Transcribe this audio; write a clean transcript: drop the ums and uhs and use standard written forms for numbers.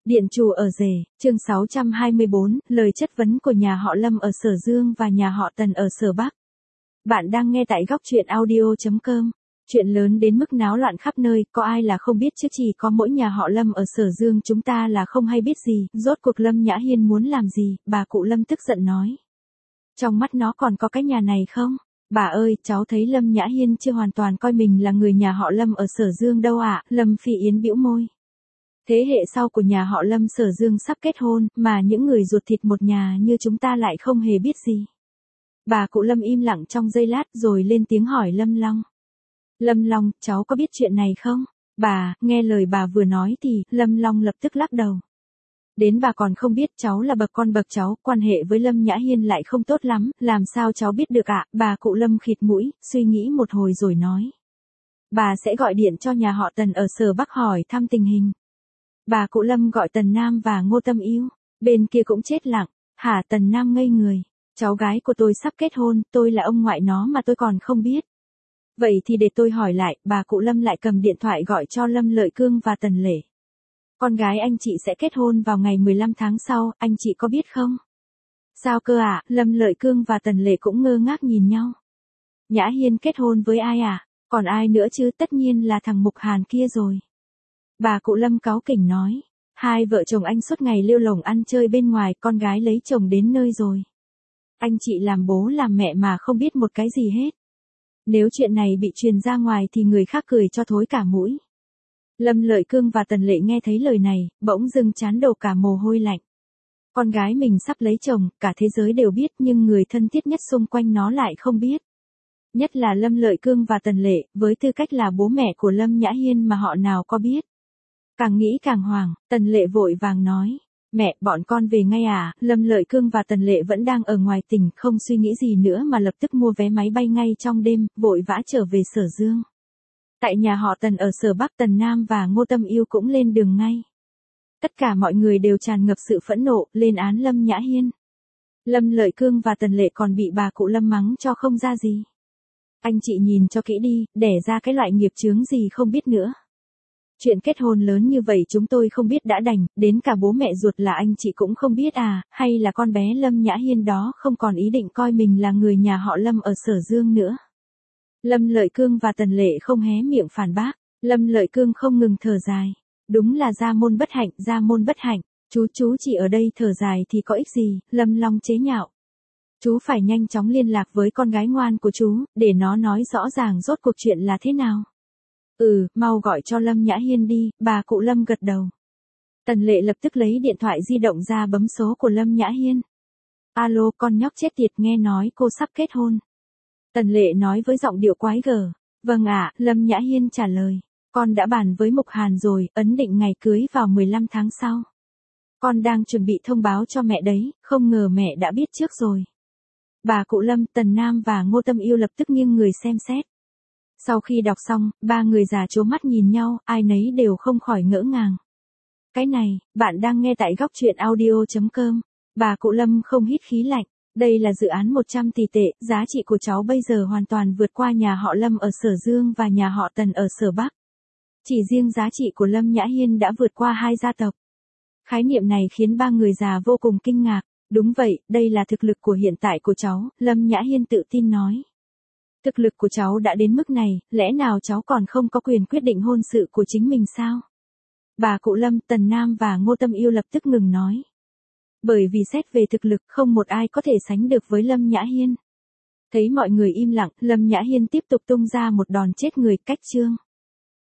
Điện chủ ở rể, chương 624, lời chất vấn của nhà họ Lâm ở Sở Dương và nhà họ Tần ở Sở Bắc. Bạn đang nghe tại góc truyện audio.com. Chuyện lớn đến mức náo loạn khắp nơi, có ai là không biết chứ, chỉ có mỗi nhà họ Lâm ở Sở Dương chúng ta là không hay biết gì. Rốt cuộc Lâm Nhã Hiên muốn làm gì? Bà cụ Lâm tức giận nói. Trong mắt nó còn có cái nhà này không? Bà ơi, cháu thấy Lâm Nhã Hiên chưa hoàn toàn coi mình là người nhà họ Lâm ở Sở Dương đâu ạ. Lâm Phi Yến bĩu môi. Thế hệ sau của nhà họ Lâm Sở Dương sắp kết hôn, mà những người ruột thịt một nhà như chúng ta lại không hề biết gì. Bà cụ Lâm im lặng trong giây lát rồi lên tiếng hỏi Lâm Long. Lâm Long, cháu có biết chuyện này không? Bà, nghe lời bà vừa nói thì, Lâm Long lập tức lắc đầu. Đến bà còn không biết, cháu là bậc con bậc cháu, quan hệ với Lâm Nhã Hiên lại không tốt lắm, làm sao cháu biết được ạ? Bà cụ Lâm khịt mũi, suy nghĩ một hồi rồi nói. Bà sẽ gọi điện cho nhà họ Tần ở Sở Bắc hỏi thăm tình hình. Bà cụ Lâm gọi Tần Nam và Ngô Tâm Yêu, bên kia cũng chết lặng. Hả? Tần Nam ngây người. Cháu gái của tôi sắp kết hôn, tôi là ông ngoại nó mà tôi còn không biết. Vậy thì để tôi hỏi lại. Bà cụ Lâm lại cầm điện thoại gọi cho Lâm Lợi Cương và Tần Lệ. Con gái anh chị sẽ kết hôn vào ngày 15 tháng sau, anh chị có biết không? Sao cơ ạ? Lâm Lợi Cương và Tần Lệ cũng ngơ ngác nhìn nhau. Nhã Hiên kết hôn với ai à? Còn ai nữa chứ? Tất nhiên là thằng Mục Hàn kia rồi. Bà cụ Lâm cáu kỉnh nói. Hai vợ chồng anh suốt ngày lêu lổng ăn chơi bên ngoài, con gái lấy chồng đến nơi rồi. Anh chị làm bố làm mẹ mà không biết một cái gì hết. Nếu chuyện này bị truyền ra ngoài thì người khác cười cho thối cả mũi. Lâm Lợi Cương và Tần Lệ nghe thấy lời này, bỗng dưng trán đổ cả mồ hôi lạnh. Con gái mình sắp lấy chồng, cả thế giới đều biết nhưng người thân thiết nhất xung quanh nó lại không biết. Nhất là Lâm Lợi Cương và Tần Lệ, với tư cách là bố mẹ của Lâm Nhã Hiên mà họ nào có biết. Càng nghĩ càng hoảng, Tần Lệ vội vàng nói. Mẹ, bọn con về ngay à? Lâm Lợi Cương và Tần Lệ vẫn đang ở ngoài tỉnh, không suy nghĩ gì nữa mà lập tức mua vé máy bay ngay trong đêm, vội vã trở về Sở Dương. Tại nhà họ Tần ở Sở Bắc, Tần Nam và Ngô Tâm Yêu cũng lên đường ngay. Tất cả mọi người đều tràn ngập sự phẫn nộ, lên án Lâm Nhã Hiên. Lâm Lợi Cương và Tần Lệ còn bị bà cụ Lâm mắng cho không ra gì. Anh chị nhìn cho kỹ đi, đẻ ra cái loại nghiệp chướng gì không biết nữa. Chuyện kết hôn lớn như vậy chúng tôi không biết đã đành, đến cả bố mẹ ruột là anh chị cũng không biết à, hay là con bé Lâm Nhã Hiên đó không còn ý định coi mình là người nhà họ Lâm ở Sở Dương nữa. Lâm Lợi Cương và Tần Lệ không hé miệng phản bác, Lâm Lợi Cương không ngừng thở dài. Đúng là gia môn bất hạnh, gia môn bất hạnh, chú chỉ ở đây thở dài thì có ích gì, Lâm Long chế nhạo. Chú phải nhanh chóng liên lạc với con gái ngoan của chú, để nó nói rõ ràng rốt cuộc chuyện là thế nào. Mau gọi cho Lâm Nhã Hiên đi, bà cụ Lâm gật đầu. Tần Lệ lập tức lấy điện thoại di động ra bấm số của Lâm Nhã Hiên. Alo, con nhóc chết tiệt, nghe nói cô sắp kết hôn. Tần Lệ nói với giọng điệu quái gở. Vâng ạ, Lâm Nhã Hiên trả lời. Con đã bàn với Mục Hàn rồi, ấn định ngày cưới vào 15 tháng sau. Con đang chuẩn bị thông báo cho mẹ đấy, không ngờ mẹ đã biết trước rồi. Bà cụ Lâm, Tần Nam và Ngô Tâm Yêu lập tức nghiêng người xem xét. Sau khi đọc xong, ba người già trố mắt nhìn nhau, ai nấy đều không khỏi ngỡ ngàng. Cái này, bạn đang nghe tại góc truyện audio.com. Bà cụ Lâm không hít khí lạnh. Đây là dự án 100 tỷ tệ, giá trị của cháu bây giờ hoàn toàn vượt qua nhà họ Lâm ở Sở Dương và nhà họ Tần ở Sở Bắc. Chỉ riêng giá trị của Lâm Nhã Hiên đã vượt qua hai gia tộc. Khái niệm này khiến ba người già vô cùng kinh ngạc. Đúng vậy, đây là thực lực của hiện tại của cháu, Lâm Nhã Hiên tự tin nói. Thực lực của cháu đã đến mức này, lẽ nào cháu còn không có quyền quyết định hôn sự của chính mình sao? Bà cụ Lâm, Tần Nam và Ngô Tâm Yêu lập tức ngừng nói. Bởi vì xét về thực lực không một ai có thể sánh được với Lâm Nhã Hiên. Thấy mọi người im lặng, Lâm Nhã Hiên tiếp tục tung ra một đòn chết người, cách chương.